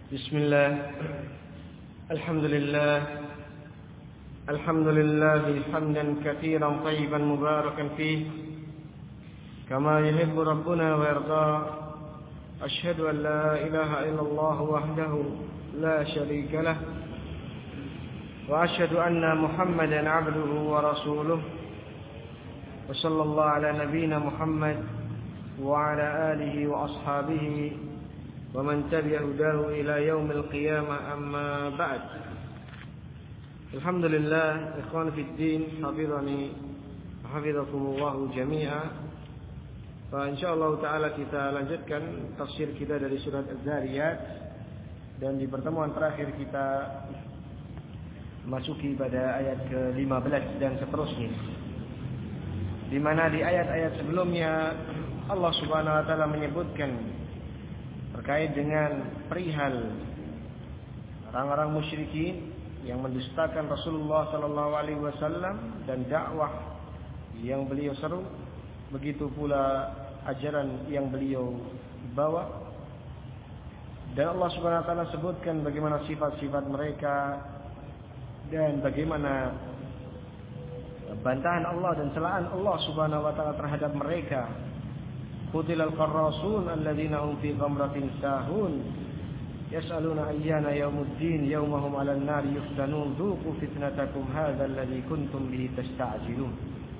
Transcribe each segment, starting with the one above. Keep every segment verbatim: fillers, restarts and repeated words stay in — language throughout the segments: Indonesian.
بسم الله الحمد لله الحمد لله حمدا كثيرا طيبا مباركا فيه كما يحب ربنا ويرضى. أشهد أن لا إله إلا الله وحده لا شريك له وأشهد أن محمدا عبده ورسوله وصلى الله على نبينا محمد وعلى آله وأصحابه ومن تبع هداه إلى يوم القيامة. أما بعد. Alhamdulillah, ikhwan fi din, hafizani hafizakumullah jami'a. Fa insyaallah taala kita lanjutkan tafsir kita dari surat Az-Zariyat, dan di pertemuan terakhir kita masuki pada ayat ke lima belas dan seterusnya, di mana di ayat-ayat sebelumnya Allah Subhanahu wa taala menyebutkan terkait dengan perihal orang-orang musyrikin yang mendustakan Rasulullah sallallahu alaihi wasallam dan dakwah yang beliau seru, begitu pula ajaran yang beliau bawa. Dan Allah Subhanahu wa taala sebutkan bagaimana sifat-sifat mereka dan bagaimana bantahan Allah dan celaan Allah Subhanahu wa taala terhadap mereka. Qutilal qarrasun alladzina hum fi ghamratin sahun yas'aluna ayyana yaumuddin yaumahum 'alan nari yuftanun dzuqu fitnatakum hadzal ladzi kuntum bihi tasta'jilun.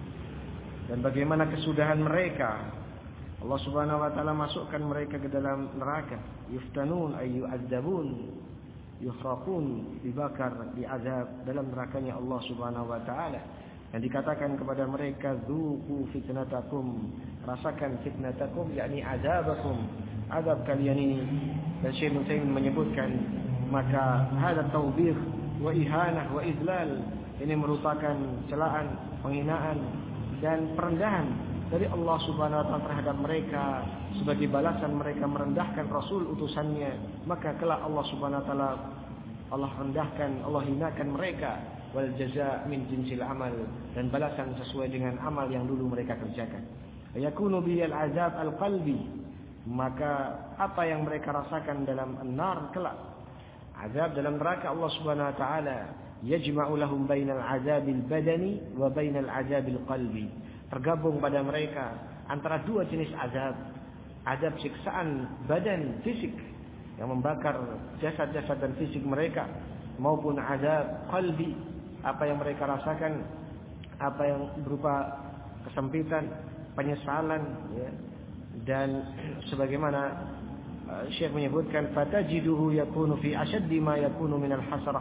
Dan bagaimana kesudahan mereka, Allah Subhanahu wa taala masukkan mereka ke dalam neraka. Yuftanun ay yu'adzabun, yufraqun, dibakar, diazab dalam nerakanya Allah Subhanahu wa taala. Dan dikatakan kepada mereka, dzuqu fitnatakum, rasakan fitnatakum, yakni azabakum, azab kalian ini. Dan Syekh Nusaimin menyebutkan, maka hada tawbih wa ihanah wa izlal, ini merupakan celaan, penghinaan dan perendahan dari Allah Subhanahu wa taala terhadap mereka sebagai balasan mereka merendahkan Rasul utusannya. Maka kelak Allah Subhanahu wa taala Allah rendahkan, Allah hinakan mereka. Wal jazaa min jinsil amal, dan balasan sesuai dengan amal yang dulu mereka kerjakan. Yakunu bil azab al qalbi, maka apa yang mereka rasakan dalam an-nar kelak, azab dalam neraka, Allah Subhanahu wa taala yajma'u lahum bainal azabil badani wa bainal azabil qalbi, tergabung pada mereka antara dua jenis azab, azab siksaan badan fisik yang membakar jasad-jasad dan fisik mereka, maupun azab qalbi, apa yang mereka rasakan, apa yang berupa kesempitan, penyesalan, ya. Dan sebagaimana uh, Syekh menyebutkan, fatajiduhu yakunu fi ashaddi ma yakunu minal hasrah,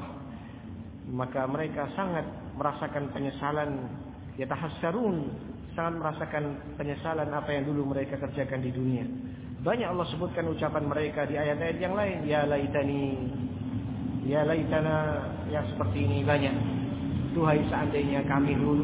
maka mereka sangat merasakan penyesalan, yatahassarun, sangat merasakan penyesalan apa yang dulu mereka kerjakan di dunia. Banyak Allah sebutkan ucapan mereka di ayat-ayat yang lain, ya laitani, ya laitana, yang seperti ini banyak. Duhai seandainya kami dulu.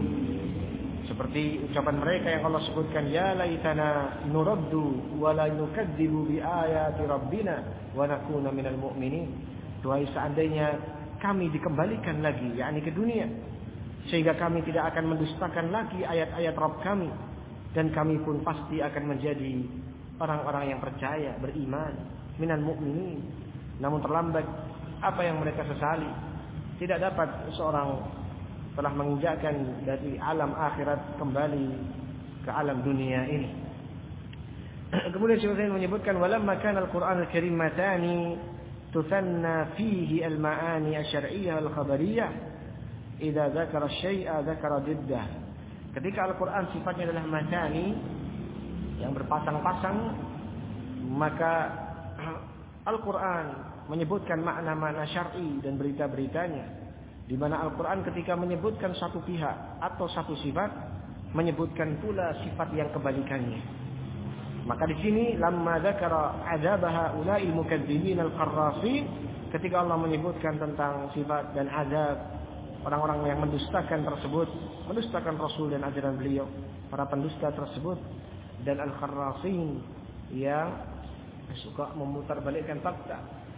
Seperti ucapan mereka yang Allah sebutkan, ya laitana nuraddu wa la nukadzibu bi ayati rabbina wa nakuna minal mu'minin. Duhai seandainya kami dikembalikan lagi, yakni ke dunia, sehingga kami tidak akan mendustakan lagi ayat-ayat Rabb kami, dan kami pun pasti akan menjadi orang-orang yang percaya, beriman, minal mu'minin. Namun terlambat, apa yang mereka sesali, tidak dapat seorang telah menginjakkan dari alam akhirat kembali ke alam dunia ini. Kemudian Syekh Utsaimin menyebutkan, walamma kana al-Qur'an al-Karim matani tuthanna fihi al-ma'ani asy-syar'iyyah wal-khabariyah, idza dzakara asy-syai'a dzakara diddah. Ketika Al-Qur'an sifatnya adalah matani, yang berpasang-pasang, maka Al-Qur'an menyebutkan makna-makna syar'i dan berita-beritanya, di mana Al-Quran ketika menyebutkan satu pihak atau satu sifat, menyebutkan pula sifat yang kebalikannya. Maka di sini lamma dzakara adzabaha ula'il mukadzibin al-qarrasin, ketika Allah menyebutkan tentang sifat dan azab orang-orang yang mendustakan tersebut, mendustakan Rasul dan ajaran beliau, para pendusta tersebut, dan al-qarrasin yang suka memutarbalikkan fakta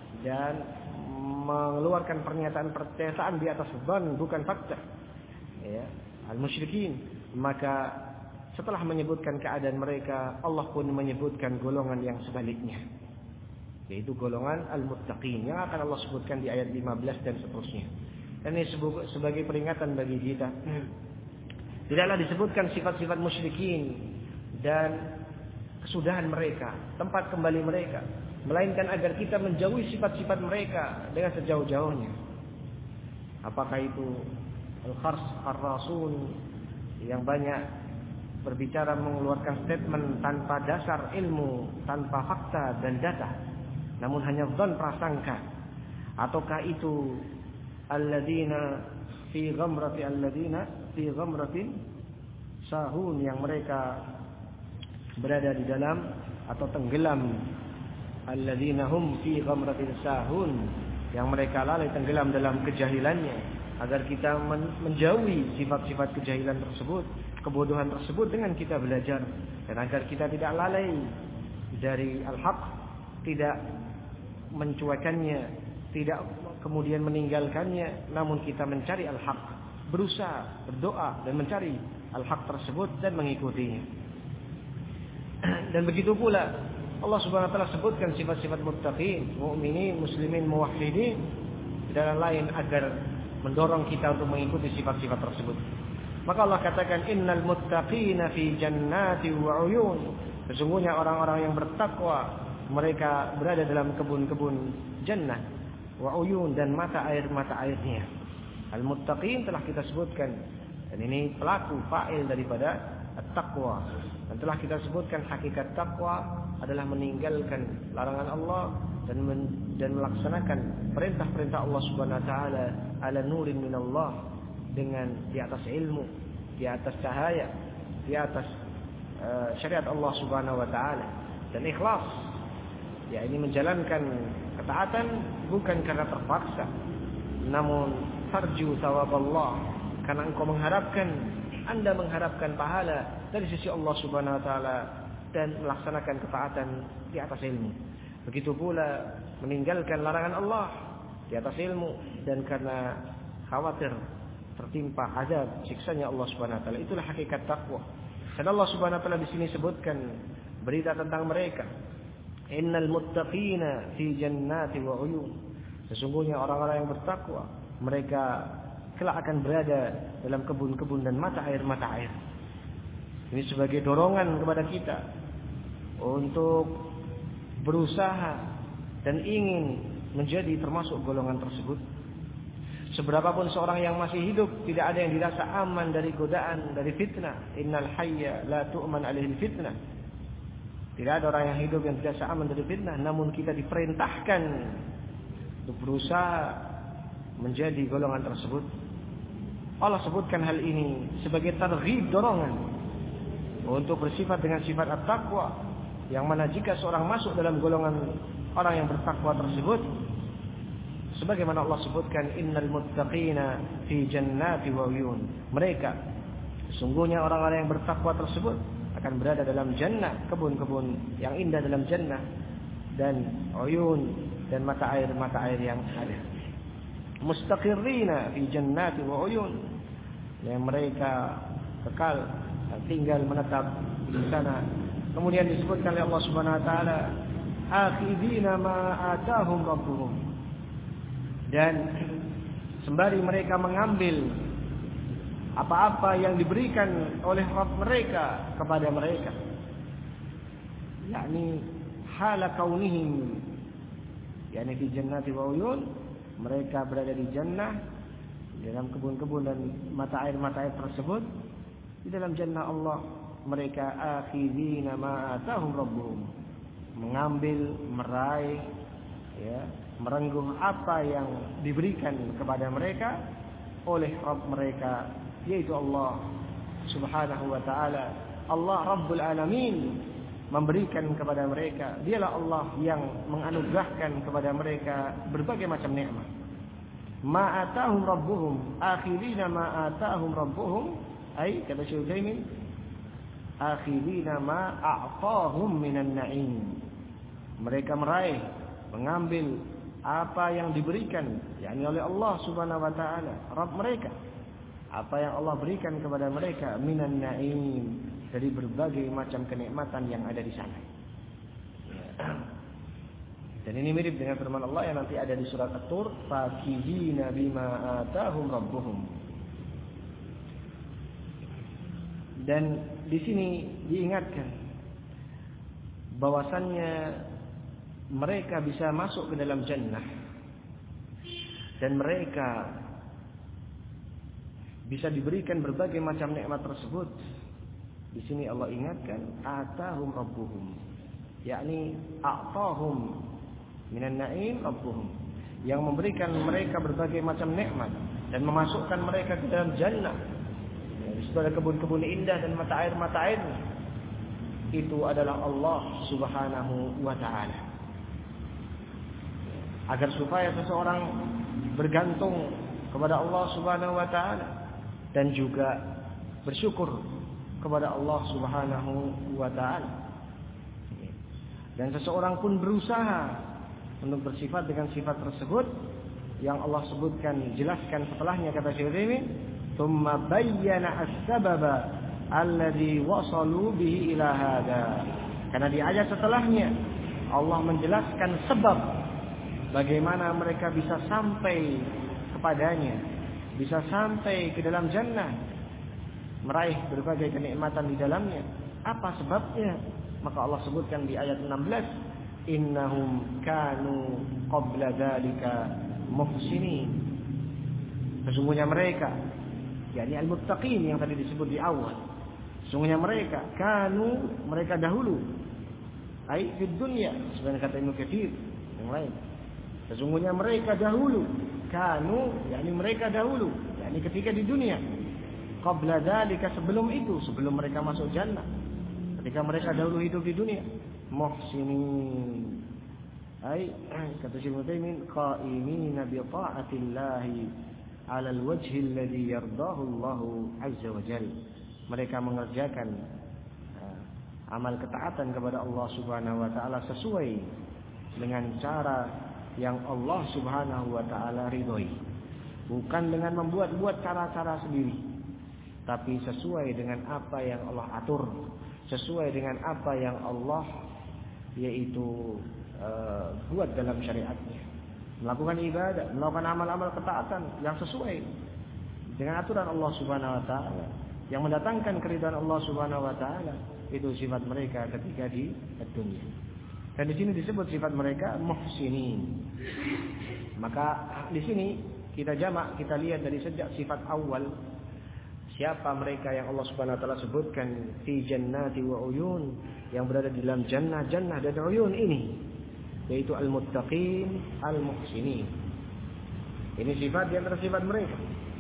dan mengeluarkan pernyataan-pernyataan di atas dzan bukan fakta, ya, al-musyrikin. Maka setelah menyebutkan keadaan mereka, Allah pun menyebutkan golongan yang sebaliknya. yaitu golongan al-muttaqin yang akan Allah sebutkan di ayat lima belas dan seterusnya. Dan ini sebagai peringatan bagi kita. Tidaklah disebutkan sifat-sifat musyrikin dan kesudahan mereka, tempat kembali mereka, melainkan agar kita menjauhi sifat-sifat mereka dengan sejauh-jauhnya. Apakah itu al-khars ar-rasul yang banyak berbicara mengeluarkan statement tanpa dasar ilmu, tanpa fakta dan data, namun hanya dzan prasangka, ataukah itu alladzina fi ghamrati alladzina fi ghamratin sahun yang mereka berada di dalam atau tenggelam, alladzina hum fi ghamratin sahun yang mereka lalai tenggelam dalam kejahilannya, agar kita menjauhi sifat-sifat kejahilan tersebut, kebodohan tersebut dengan kita belajar, dan agar kita tidak lalai dari al-haq, tidak mencuekannya, tidak kemudian meninggalkannya, namun kita mencari al-haq, berusaha, berdoa dan mencari al-haq tersebut dan mengikutinya. Dan begitu pula Allah Subhanahu wa taala sebutkan sifat-sifat muttaqin, mukminin, muslimin, muwahhidin dalam lain agar mendorong kita untuk mengikuti sifat-sifat tersebut. Maka Allah katakan innal muttaqina fi jannati wa uyun. Sesungguhnya orang-orang yang bertakwa mereka berada dalam kebun-kebun jannah wa uyun dan mata air-mata airnya. Al-muttaqin telah kita sebutkan, dan ini pelaku fa'il daripada at-taqwa. Dan telah kita sebutkan hakikat takwa adalah meninggalkan larangan Allah dan men, dan melaksanakan perintah-perintah Allah Subhanahu wa taala ala nurin minallah, dengan di atas ilmu, di atas cahaya, di atas uh, syariat Allah Subhanahu wa taala, dan ikhlas, ya ini menjalankan ketaatan bukan karena terpaksa, namun tarju thawab Allah, karena engkau mengharapkan, Anda mengharapkan pahala dari sisi Allah Subhanahu wa taala, dan melaksanakan ketaatan di atas ilmu. Begitu pula meninggalkan larangan Allah di atas ilmu dan karena khawatir tertimpa azab siksanya Allah Subhanahu wa taala. Itulah hakikat takwa. Dan Allah Subhanahu wa taala di sini sebutkan berita tentang mereka. Innal muttaqina fi jannati wa uyun. Sesungguhnya orang-orang yang bertakwa, mereka kelak akan berada dalam kebun-kebun dan mata air-mata air. Ini sebagai dorongan kepada kita untuk berusaha dan ingin menjadi termasuk golongan tersebut. Seberapapun seorang yang masih hidup, tidak ada yang dirasa aman dari godaan, dari fitnah. Innal hayya la tu'man alaihi fitnah. Tidak ada orang yang hidup yang dirasa aman dari fitnah, namun kita diperintahkan untuk berusaha menjadi golongan tersebut. Allah sebutkan hal ini sebagai targhib, dorongan untuk bersifat dengan sifat at-taqwa, yang mana jika seorang masuk dalam golongan orang yang bertakwa tersebut, sebagaimana Allah sebutkan innal muttaqina fi jannati wa uyun, mereka sesungguhnya orang-orang yang bertakwa tersebut akan berada dalam jannah, kebun-kebun yang indah dalam jannah, dan uyun dan mata air-mata air yang ada. Mustaqirrina fi jannati wa uyun, yang mereka kekal tinggal menetap di sana. Kemudian disebutkan oleh Allah Subhanahu wa taala akhidina ma atahum rabbuhum, dan sembari mereka mengambil apa-apa yang diberikan oleh Rabb mereka kepada mereka, yakni hala kaunihim, yakni di jannati wa uyun, mereka berada di jannah, di dalam kebun-kebun dan mata air-mata air tersebut, di dalam jannah Allah. Mereka akhidina ma atahum rabbuhum, mengambil, meraih, ya, merengkuh apa yang diberikan kepada mereka oleh Rabb mereka, yaitu Allah Subhanahu wa taala. Allah Rabbul Alamin memberikan kepada mereka. Dialah Allah yang menganugerahkan kepada mereka berbagai macam nikmat. Ma atahum rabbuhum akhirina ma atahum rabbuhum, ay kata Syekh Utsaimin, akhirina ma a'tahum minan na'im. Mereka meraih, mengambil apa yang diberikan, yakni oleh Allah Subhanahu wa taala, Rabb mereka. Apa yang Allah berikan kepada mereka minan na'im, dari berbagai macam kenikmatan yang ada di sana. Dan ini mirip dengan firman Allah yang nanti ada di surat At-Tur, fakihina bima atahum rabbuhum. Dan di sini diingatkan bahwasannya mereka bisa masuk ke dalam jannah dan mereka bisa diberikan berbagai macam nikmat tersebut. Di sini Allah ingatkan atahum rabbuhum, yakni a'tahum minan na'im rabbuhum, yang memberikan mereka berbagai macam nikmat dan memasukkan mereka ke dalam jannah. Di situ ada kebun-kebun indah dan mata air-mata air. Itu adalah Allah Subhanahu wa taala. Agar supaya seseorang bergantung kepada Allah Subhanahu wa taala dan juga bersyukur kepada Allah Subhanahu wa taala. Dan seseorang pun berusaha untuk bersifat dengan sifat tersebut yang Allah sebutkan, jelaskan setelahnya, kata Syekh Utsaimin, "Tsumma bayyana as-sababa alladhi wasalu bihi ila hadza." Karena di ayat setelahnya Allah menjelaskan sebab bagaimana mereka bisa sampai kepadanya, bisa sampai ke dalam jannah, meraih berbagai kenikmatan di dalamnya. Apa sebabnya? Maka Allah sebutkan di ayat enam belas, innahum kanu qabla dzalika muhsinin. Sesungguhnya mereka, yakni al-muttaqin yang tadi disebut di awal, sesungguhnya mereka kanu, mereka dahulu, ai fid dunya, sebenarnya kata Ibnu Katsir yang lain. Sesungguhnya mereka dahulu, kanu, yakni mereka dahulu, yakni ketika di dunia, qabla dzalika, sebelum itu, sebelum mereka masuk jannah, ketika mereka dahulu hidup di dunia, muhsinin, ai kata Syekh Utsaimin, qa'imina bi ta'atillahi 'ala al-wajhi alladhi yardahu Allah 'azza wa jalla. Mereka mengerjakan uh, amal ketaatan kepada Allah Subhanahu wa taala sesuai dengan cara yang Allah Subhanahu wa taala ridhoi, bukan dengan membuat-buat cara-cara sendiri, tapi sesuai dengan apa yang Allah atur, sesuai dengan apa yang Allah yaitu uh, buat dalam syariatnya, melakukan ibadah, melakukan amal-amal ketaatan yang sesuai dengan aturan Allah Subhanahu wa taala, yang mendatangkan keridhaan Allah Subhanahu wa taala. Itu sifat mereka ketika di dunia. Dan di sini disebut sifat mereka muhsinin. Maka di sini kita jamak, kita lihat dari sejak sifat awal, siapa mereka yang Allah Subhanahu wa taala sebutkan fi jannati wa uyun, yang berada di dalam jannah, jannah dan uyun ini, yaitu al-muttaqin, al-muhsinin. Ini sifat di antara sifat mereka.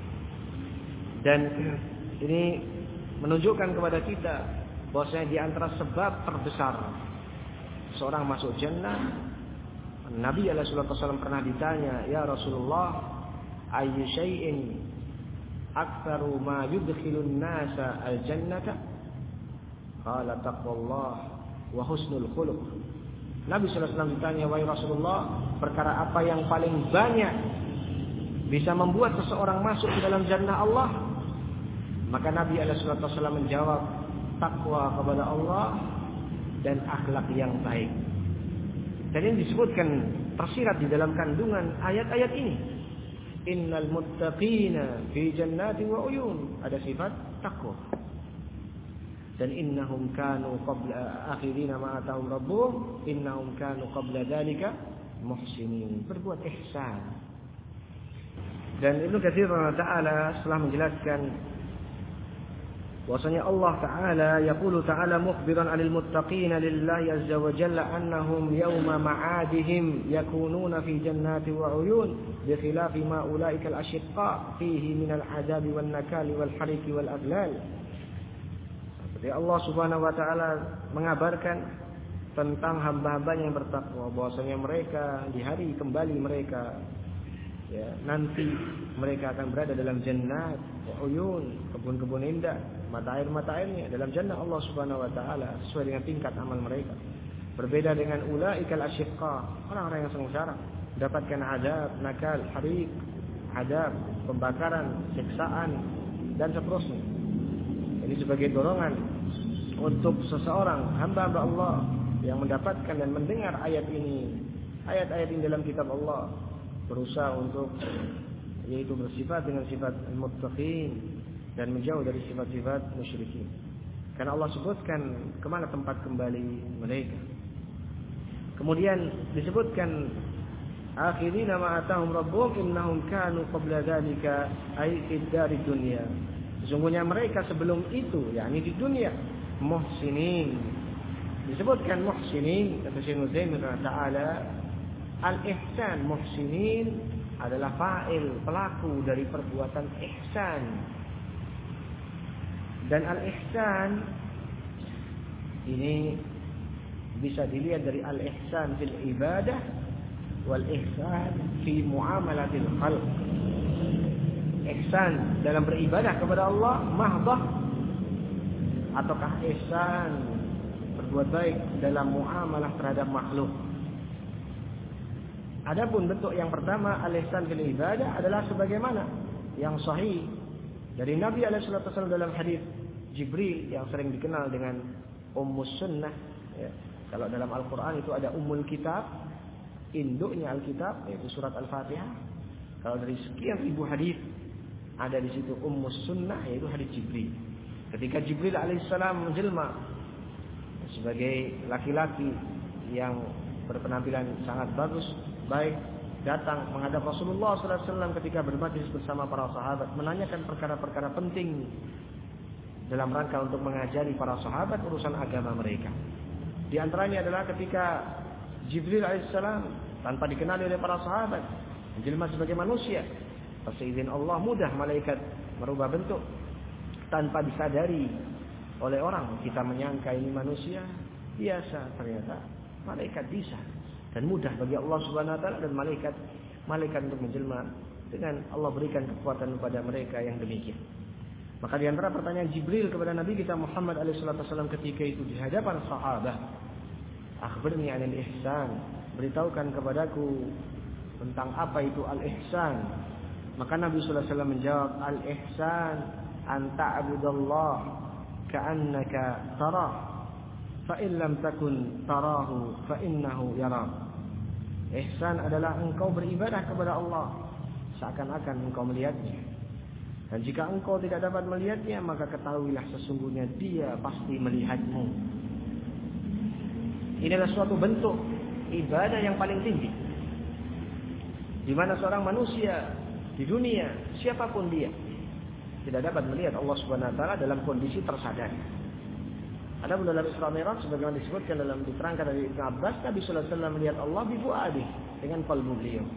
Dan ini menunjukkan kepada kita bahwasanya di antara sebab terbesar seorang masuk jannah, Nabi alaihi wasallam pernah ditanya, "Ya Rasulullah, ayyu syai'in aktsaru ma yudkhilun nasa al-jannata?" Qala taqwallah wa husnul khuluq. Nabi sallallahu alaihi wasallam ditanya, "Wahai Rasulullah, perkara apa yang paling banyak bisa membuat seseorang masuk ke dalam jannah Allah?" Maka Nabi alaihi wasallam menjawab, "Takwa kepada Allah dan akhlak yang baik." Dan ini disebutkan tersirat di dalam kandungan ayat-ayat ini. Innal muttaqina fi jannati wa uyun, ada sifat takwa. Dan innahum kanu qabla akhirina ma atahum rabbuhum innahum kanu qabla dzalika muhsinin, berbuat ihsan. Dan Ibnu Katsir taala setelah menjelaskan bahwasanya Allah taala yaqulu taala mukhbiran 'anil muttaqina lillahi azza wa jalla annahum yawma ma'adihim yakununa fi jannati wa uyun bi khilafi ma ulaika al-ashqa fihi min al-'adabi wan nakali wal hariki wal aghlal. Jadi Allah Subhanahu wa taala mengabarkan tentang hamba-hambanya yang bertakwa, bahwasanya mereka di hari kembali mereka, ya, nanti mereka akan berada dalam jannat wa uyun, kebun-kebun indah, mata air-mata airnya dalam jannah Allah Subhanahu wa taala sesuai dengan tingkat amal mereka. Berbeda dengan ulaikal asyqa, orang-orang yang sengsara, mendapatkan adab, nakal, harik, adab, pembakaran, siksaan dan seterusnya. Ini sebagai dorongan untuk seseorang hamba-hamba Allah yang mendapatkan dan mendengar ayat ini ayat-ayat yang dalam kitab Allah berusaha untuk yaitu bersifat dengan sifat muttaqin dan menjauh dari sifat-sifat musyrikin. Karena Allah sebutkan kemana tempat kembali mereka. Kemudian disebutkan akhirina ma atahum rabbuhum innahum kanu qabla dzalika ay fid dari dunya. Sesungguhnya mereka sebelum itu, yakni di dunia, muhsinin. Disebutkan muhsinin kata Syekh Utsaimin taala, al-ihsan muhsinin adalah fa'il, pelaku dari perbuatan ihsan. Dan al-ihsan ini bisa dilihat dari al-ihsan fil ibadah wal ihsan fi muamalatil khalq. Ihsan dalam beribadah kepada Allah mahdah, ataukah ihsan berbuat baik dalam muamalah terhadap makhluk. Adapun bentuk yang pertama al-ihsan fil ibadah adalah sebagaimana yang sahih dari Nabi alaihi wasallam dalam hadis Jibril yang sering dikenal dengan Ummus Sunnah, ya. Kalau dalam Al-Qur'an itu ada Ummul Kitab, induknya Alkitab, yaitu surat Al-Fatihah. Kalau dari sekian ribu hadis ada di situ Ummus Sunnah, yaitu hadis Jibril. Ketika Jibril alaihissalam menjelma sebagai laki-laki yang berpenampilan sangat bagus, baik, datang menghadap Rasulullah sallallahu alaihi wasallam ketika bermajlis bersama para sahabat, menanyakan perkara-perkara penting dalam rangka untuk mengajari para sahabat urusan agama mereka. Di antaranya adalah ketika Jibril alaihissalam tanpa dikenali oleh para sahabat menjelma sebagai manusia, atas izin Allah mudah malaikat merubah bentuk tanpa disadari oleh orang. Kita menyangka ini manusia biasa, ternyata malaikat bisa. Dan mudah bagi Allah Subhanahu wa taala dan malaikat malaikat untuk menjelma dengan Allah berikan kekuatan kepada mereka yang demikian. Maka di antara pertanyaan Jibril kepada Nabi kita Muhammad alaihi wasallam ketika itu di hadapan sahabat, akhbirni 'anil ihsan, beritahukan kepadaku tentang apa itu al-ihsan. Maka Nabi sallallahu alaihi wasallam menjawab, al-ihsan an ta'budallah ka'annaka tarah, fa in lam takun tarahu fa innahu yarak. Ihsan adalah engkau beribadah kepada Allah seakan-akan engkau melihatnya. Dan jika engkau tidak dapat melihatnya, maka ketahuilah sesungguhnya dia pasti melihatmu. Ini adalah suatu bentuk ibadah yang paling tinggi, di mana seorang manusia di dunia, siapapun dia, tidak dapat melihat Allah Subhanahu wa taala dalam kondisi tersadar. Adapun dalam Isra Mi'raj sebagaimana disebutkan dalam diterangkan dari Ibnu Abbas, Nabi sallallahu alaihi wasallam melihat Allah bi fuadih, dengan qalbu beliau.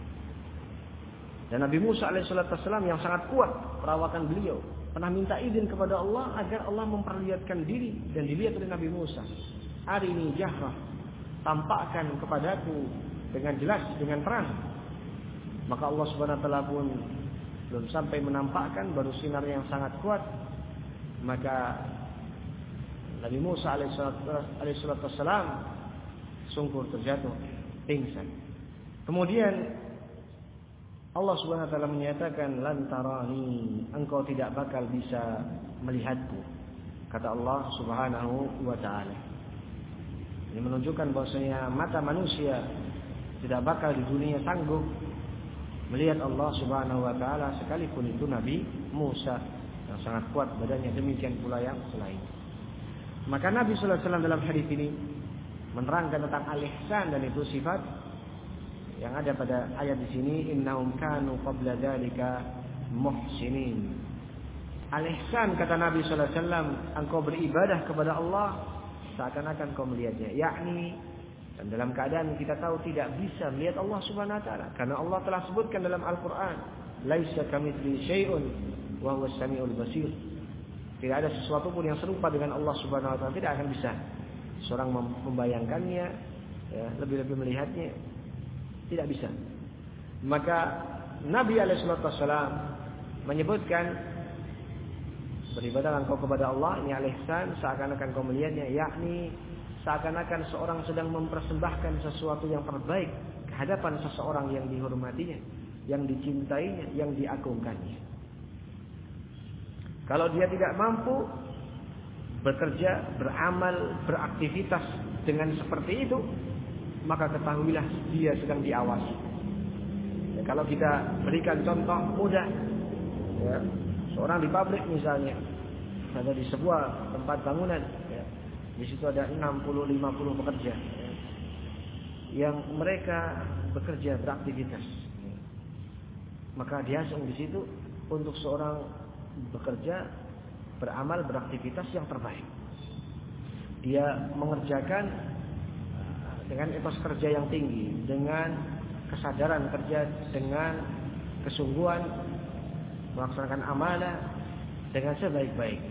Dan Nabi Musa alaihi wasallam yang sangat kuat perawakan beliau pernah minta izin kepada Allah agar Allah memperlihatkan diri, dan dilihat oleh Nabi Musa. Arini jahrah, tampakkan kepadaku dengan jelas, dengan terang. Maka Allah Subhanahu wa taala pun belum sampai menampakkan, baru sinar yang sangat kuat, maka Nabi Musa alaihi wasallam sungkur terjatuh pingsan. Kemudian Allah Subhanahu wa taala menyatakan, lan tarani, engkau tidak bakal bisa melihatku, kata Allah Subhanahu wa taala. Ini menunjukkan bahwasanya mata manusia tidak bakal di dunia sanggup melihat Allah Subhanahu wa taala, sekalipun itu Nabi Musa yang sangat kuat badannya, demikian pula yang selain. Maka Nabi sallallahu alaihi wasallam dalam hadis ini menerangkan tentang al-ihsan, dan itu sifat yang ada pada ayat di sini, innahum kanu qabla dzalika muhsinin. Al-ihsan kata Nabi sallallahu alaihi wasallam, engkau beribadah kepada Allah seakan-akan kau melihatnya, yakni dan dalam keadaan kita tahu tidak bisa melihat Allah Subhanahu wa taala, karena Allah telah sebutkan dalam Al-Qur'an, laisa kamitslihi syai'un wa huwas samiul basir. Tidak ada sesuatu pun yang serupa dengan Allah Subhanahu wa taala, tidak akan bisa seorang membayangkannya, ya, lebih-lebih melihatnya, tidak bisa. Maka Nabi alaihi wasallam menyebutkan, beribadah engkau kepada Allah, ini al-ihsan, seakan-akan kau melihatnya, yakni seakan-akan seorang sedang mempersembahkan sesuatu yang terbaik ke hadapan seseorang yang dihormatinya, yang dicintainya, yang diagungkannya. Kalau dia tidak mampu bekerja, beramal, beraktivitas dengan seperti itu, maka ketahuilah dia sedang diawasi. Ya, kalau kita berikan contoh mudah, ya, seorang di pabrik misalnya, ada di sebuah tempat bangunan, ya, di situ ada enam puluh sampai lima puluh pekerja, ya, yang mereka bekerja beraktivitas. Ya. Maka diasing di situ untuk seorang bekerja, beramal, beraktivitas yang terbaik. Dia mengerjakan dengan etos kerja yang tinggi, dengan kesadaran kerja, dengan kesungguhan melaksanakan amanah dengan sebaik-baik.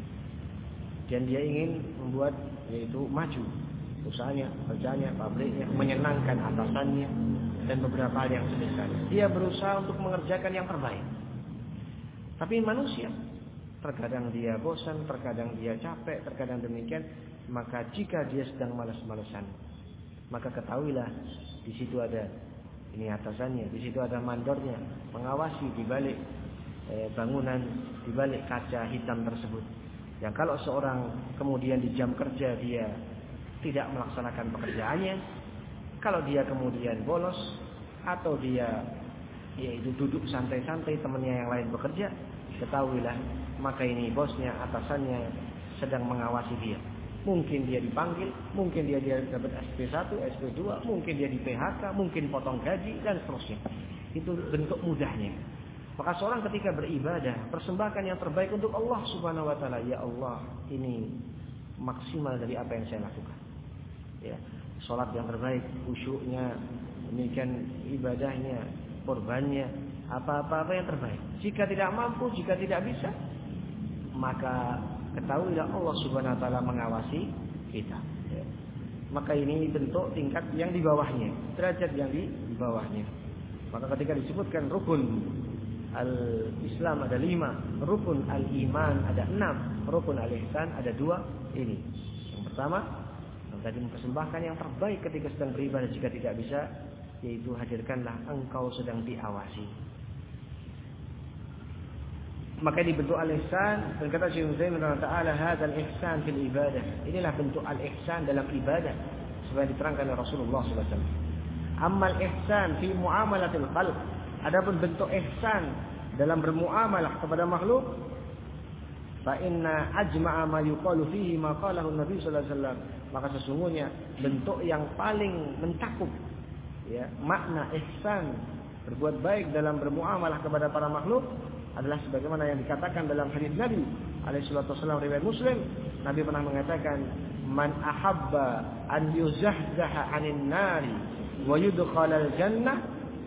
Dan dia ingin membuat yaitu maju usahanya, kerjanya, pabriknya, menyenangkan atasannya dan beberapa hal yang semisal. Dia berusaha untuk mengerjakan yang terbaik. Tapi manusia, terkadang dia bosan, terkadang dia capek, terkadang demikian. Maka jika dia sedang malas-malasan, maka ketahuilah di situ ada ini atasannya, di situ ada mandornya, mengawasi di balik eh, bangunan, di balik kaca hitam tersebut. Yang kalau seorang kemudian di jam kerja dia tidak melaksanakan pekerjaannya, kalau dia kemudian bolos atau dia yaitu duduk santai-santai temannya yang lain bekerja, ketahuilah maka ini bosnya, atasannya sedang mengawasi dia. Mungkin dia dipanggil, mungkin dia, dia dapat S P satu, S P dua, mungkin dia di P H K, mungkin potong gaji dan seterusnya. Itu bentuk mudahnya. Maka seorang ketika beribadah, persembahkan yang terbaik untuk Allah Subhanahu wa taala. Ya Allah, ini maksimal dari apa yang saya lakukan. Ya, salat yang terbaik, khusyuknya, demikian ibadahnya, korbannya, apa-apa yang terbaik. Jika tidak mampu, jika tidak bisa, maka ketahuilah Allah Subhanahu wa taala mengawasi kita. Ya. Maka ini bentuk tingkat yang di bawahnya, derajat yang di bawahnya. Maka ketika disebutkan rukun al-Islam ada lima, rukun al-Iman ada enam, rukun al-Ihsan ada dua. Ini yang pertama, yang tadi mempersembahkan yang terbaik ketika sedang beribadah. Jika tidak bisa, yaitu hadirkanlah engkau sedang diawasi. Maka ini bentuk al-ihsan. Dan kata Syekh Utsaimin Ta'ala, hadzal ihsan fil ibadah. Inilah bentuk al-ihsan dalam ibadah seperti diterangkan oleh Rasulullah sallallahu alaihi wasallam. Ammal ihsan fi muamalatil khalq. Adapun bentuk ihsan dalam bermuamalah kepada makhluk, fa inna ajma'a ma yuqalu fihi ma qalahu Nabi sallallahu alaihi wasallam. Maka sesungguhnya bentuk yang paling mencakup ya makna ihsan, berbuat baik dalam bermuamalah kepada para makhluk adalah sebagaimana yang dikatakan dalam hadis Nabi alaihi salatu wasallam riwayat Muslim. Nabi pernah mengatakan, man ahabba an yuzahzaha 'anil nari wa yudkhalal jannah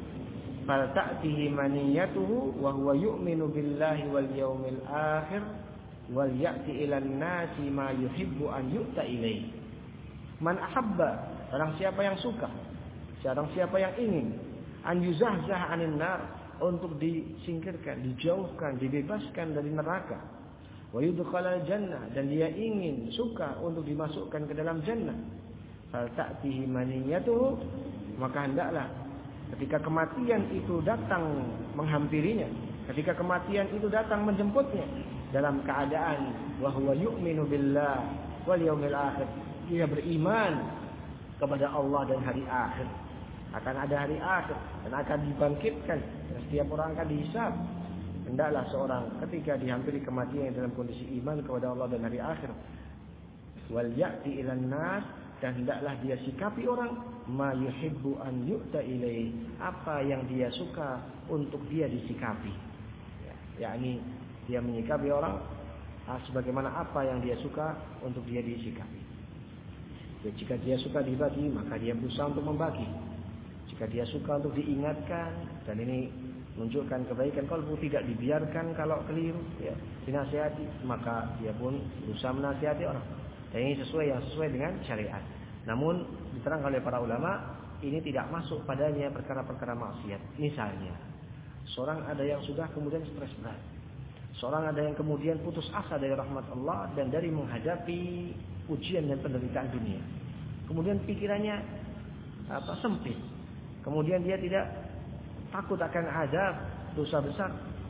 falta'tihi maniyatuhu wa huwa yu'minu billahi wal yawmil akhir wal ya'ti ilan nasi ma yuhibbu an yu'ta ilaihi. Man ahabba, orang siapa yang suka, orang siapa yang ingin, an yuzahzaha 'anil nar, untuk disingkirkan, dijauhkan, dibebaskan dari neraka. Wa yudkhalal jannah, dan dia ingin, suka untuk dimasukkan ke dalam jannah. Fal ta'tihi maniyatuhu, maka hendaklah ketika kematian itu datang menghampirinya, ketika kematian itu datang menjemputnya dalam keadaan wa huwa yu'minu billah wal yaumil akhir, dia beriman kepada Allah dan hari akhir. Akan ada hari akhir dan akan dibangkitkan, dan setiap orang akan dihisab. Hendaklah seorang ketika dihampiri kematian dalam kondisi iman kepada Allah dan hari akhir, wal ya'ti ilan nas, dan hendaklah dia sikapi orang ma yuhibbu an yu'ta ilaihi, apa yang dia suka untuk dia disikapi. Ya, yakni dia menyikapi orang sebagaimana apa yang dia suka untuk dia disikapi. Ya, jika dia suka dibagi, maka dia berusaha untuk membagi. Jika dia suka untuk diingatkan, dan ini menunjukkan kebaikan kalbu, tidak dibiarkan kalau keliru, ya, dinasihati, maka dia pun berusaha menasihati orang. Dan ini sesuai yang sesuai dengan syariat. Namun diterangkan oleh para ulama, ini tidak masuk padanya perkara-perkara maksiat. Misalnya, seorang ada yang sudah kemudian stres berat, seorang ada yang kemudian putus asa dari rahmat Allah dan dari menghadapi ujian dan penderitaan dunia. Kemudian pikirannya apa sempit. Kemudian dia tidak takut akan azab, dosa besar.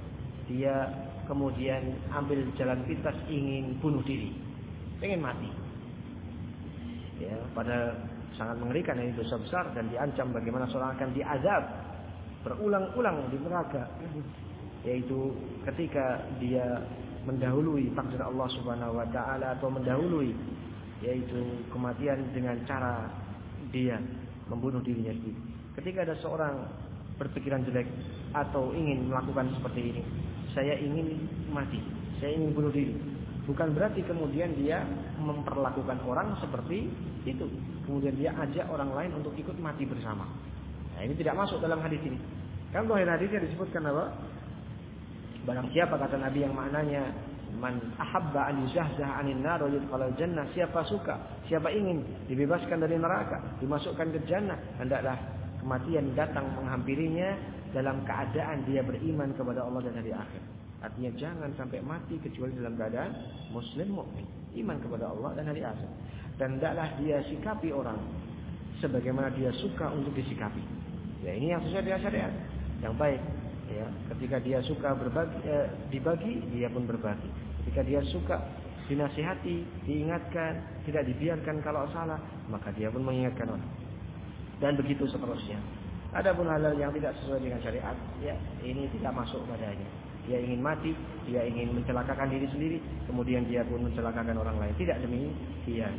Dia kemudian ambil jalan pintas, ingin bunuh diri, pengen mati. Ya, pada sangat mengerikan, ini dosa besar dan diancam bagaimana seorang akan diazab berulang-ulang di neraka, yaitu ketika dia mendahului takdir Allah Subhanahu wa taala atau mendahului yaitu kematian dengan cara dia membunuh dirinya sendiri. Ketika ada seorang berpikiran jelek atau ingin melakukan seperti ini, saya ingin mati, saya ingin bunuh diri, bukan berarti kemudian dia memperlakukan orang seperti itu, kemudian dia ajak orang lain untuk ikut mati bersama. Nah, ini tidak masuk dalam hadis ini. Kan dalam hadisnya disebutkan apa? Barang siapa, kata Nabi, yang maknanya man ahabba an yuzahzah 'anil nar wa yudkhalal jannah, siapa suka, siapa ingin dibebaskan dari neraka, dimasukkan ke jannah, hendaklah kematian datang menghampirinya dalam keadaan dia beriman kepada Allah dan hari akhir. Artinya jangan sampai mati kecuali dalam keadaan muslim mukmin, iman kepada Allah dan hari akhir. Dan hendaklah dia sikapi orang sebagaimana dia suka untuk disikapi. Ya, ini yang sesuai dengan syariat yang baik. Ya, ketika dia suka berbagi, eh, dibagi, dia pun berbagi. Ketika dia suka dinasihati, diingatkan, tidak dibiarkan kalau salah, maka dia pun mengingatkan orang. Dan begitu seterusnya. Adapun hal-hal yang tidak sesuai dengan syariat, ya ini tidak masuk padanya. Dia ingin mati, dia ingin mencelakakan diri sendiri, kemudian dia pun mencelakakan orang lain. Tidak demikian.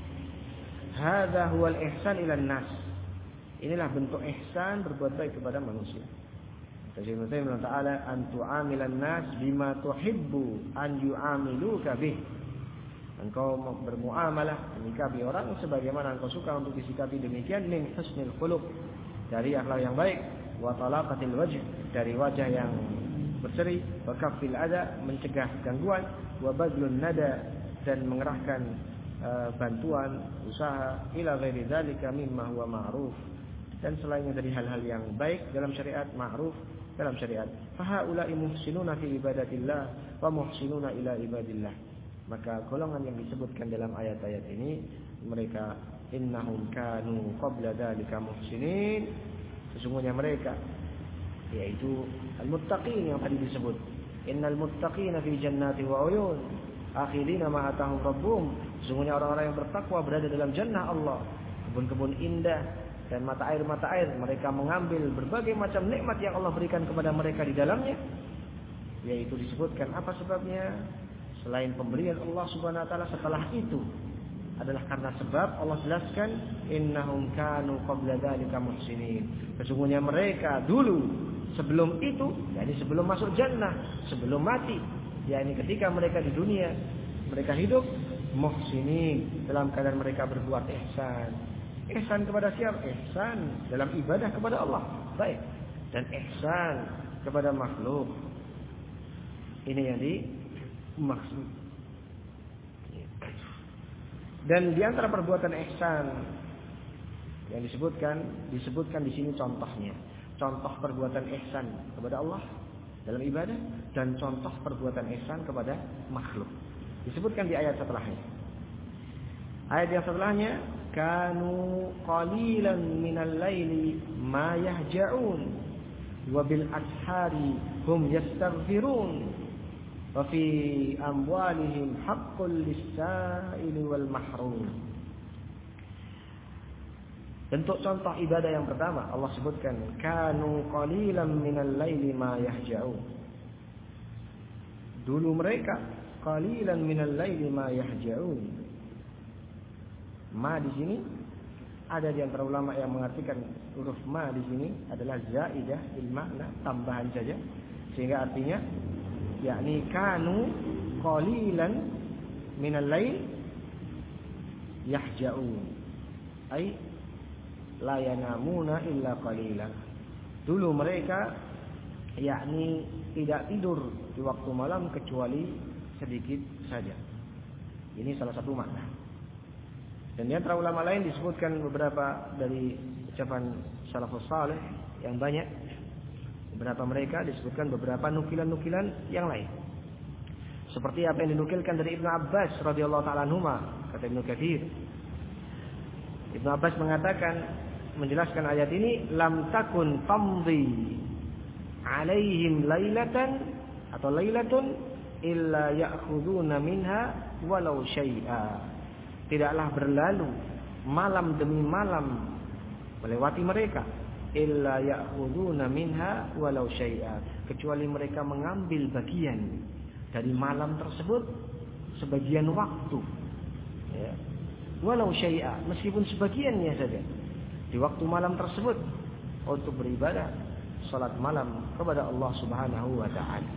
Hadza huwal ihsan ilan nas. Inilah bentuk ihsan, berbuat baik kepada manusia. Ibnu Taimiyah Ta'ala an tu'amilan nas bima tuhibbu an yu'amiluka bih. Engkau bermuamalah, menyikapi orang sebagaimana engkau suka untuk disikapi, demikian min husnil khuluq, dari akhlak yang baik, wa talaqatil wajh, dari wajah yang berseri, wa kaffil ada, mencegah gangguan, wa badlun nada, dan mengerahkan uh, bantuan usaha, ila ghairi dzalika mimma huwa ma'ruf, dan selainnya dari hal-hal yang baik dalam syariat, ma'ruf dalam syariat. Fahaula'i muhsinuna fi ibadatillah wa muhsinuna ila ibadillah. Maka golongan yang disebutkan dalam ayat-ayat ini, mereka innahum kanu qabla dzalika muhsinin, sesungguhnya mereka yaitu al-muttaqin yang tadi disebut. Innal muttaqina fi jannati wa uyun akhirina ma atahum rabbuhum, sesungguhnya orang-orang yang bertakwa berada dalam jannah Allah, kebun-kebun indah dan mata air-mata air. Mereka mengambil berbagai macam nikmat yang Allah berikan kepada mereka di dalamnya. Yaitu disebutkan apa sebabnya? Selain pemberian Allah Subhanahu wa taala, setelah itu adalah karena sebab Allah jelaskan innahum kanu qabla dzalika muhsinin. Sesungguhnya mereka dulu sebelum itu, yakni sebelum masuk jannah, sebelum mati, yakni ketika mereka di dunia, mereka hidup muhsinin, dalam keadaan mereka berbuat ihsan. Ihsan kepada siapa? Ihsan dalam ibadah kepada Allah. Baik. Dan ihsan kepada makhluk. Ini yang dimaksud. Dan di antara perbuatan ihsan yang disebutkan, disebutkan di sini contohnya. Contoh perbuatan ihsan kepada Allah dalam ibadah dan contoh perbuatan ihsan kepada makhluk. Disebutkan di ayat setelahnya. Ayat yang setelahnya, kanu qalilan minal laili ma yahja'un wa bil ashari hum yastaghfirun wa fi amwalihim haqqul lis-sa'ili wal mahrum. Bentuk contoh ibadah yang pertama Allah sebutkan kanu qalilan minal laili ma yahja'un. Dulu mereka qalilan minal laili ma yahja'un. Ma di sini ada di antara ulama yang mengartikan huruf ma di sini adalah zaidah bil makna, tambahan saja, sehingga artinya yakni kanu qalilan minal lail yahja'un, ay la yanamuna illa qalilan. Dulu mereka yakni tidak tidur di waktu malam kecuali sedikit saja. Ini salah satu makna. Dan di antara ulama lain disebutkan beberapa dari ucapan salafus saleh yang banyak. Beberapa mereka disebutkan beberapa nukilan-nukilan yang lain. Seperti apa yang dinukilkan dari Ibnu Abbas radhiyallahu taala anhuma, kata Ibnu Katsir. Ibnu Abbas mengatakan, menjelaskan ayat ini, lam takun tamdi alaihim lailatan atau lailatun illa ya'khuduna minha walau syai'a. Tidaklah berlalu malam demi malam melewati mereka. Illa ya'khuduna minha walau syai'a, kecuali mereka mengambil bagian dari malam tersebut sebagian waktu, ya. Walau syai'a, meskipun sebagiannya saja di waktu malam tersebut untuk beribadah salat malam kepada Allah Subhanahu wa taala.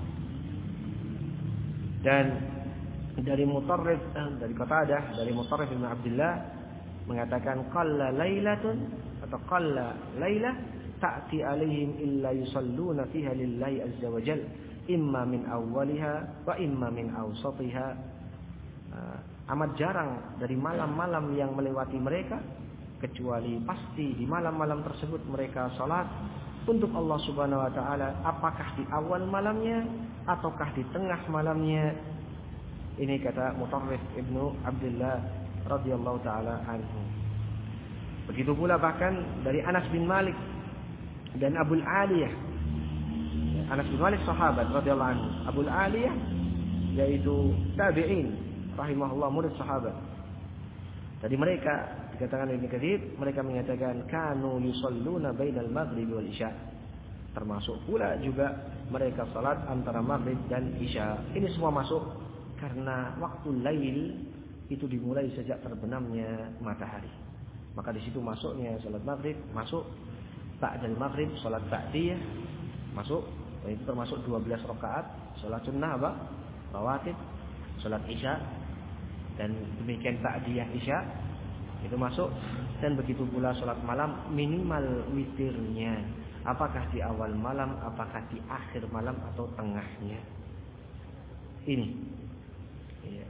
Dan dari Mutarrif dari Qatadah dari Mutarrif bin Abdullah mengatakan qalla lailatun atau qalla laila ta'ti alaihim illa yusalluna fiha lillahi azza wa jalla imma min awwaliha wa imma min awsatiha. Uh, amat jarang dari malam-malam yang melewati mereka kecuali pasti di malam-malam tersebut mereka salat untuk Allah Subhanahu wa taala, apakah di awal malamnya ataukah di tengah malamnya. Ini kata Mutarrif Ibnu Abdullah radhiyallahu taala anhu. Begitu pula bahkan dari Anas bin Malik dan Abul Aliyah. Anas bin Malik sahabat radhiyallahu anhu, Abul Aliyah yaitu tabi'in rahimahullah, murid sahabat. Dari mereka dikatakan Ibnu Katsir, mereka mengatakan kanu yusalluna bainal maghrib wal isya. Termasuk pula juga mereka salat antara maghrib dan isya. Ini semua masuk karena waktu lail itu dimulai sejak terbenamnya matahari. Maka di situ masuknya salat maghrib, masuk ba'dal maghrib salat ba'diyah, masuk, dan itu termasuk dua belas rakaat salat sunnah apa? Rawatib, salat isya, dan demikian ba'diyah isya itu masuk. Dan begitu pula salat malam minimal witirnya, apakah di awal malam, apakah di akhir malam atau tengahnya. Ini. Iya.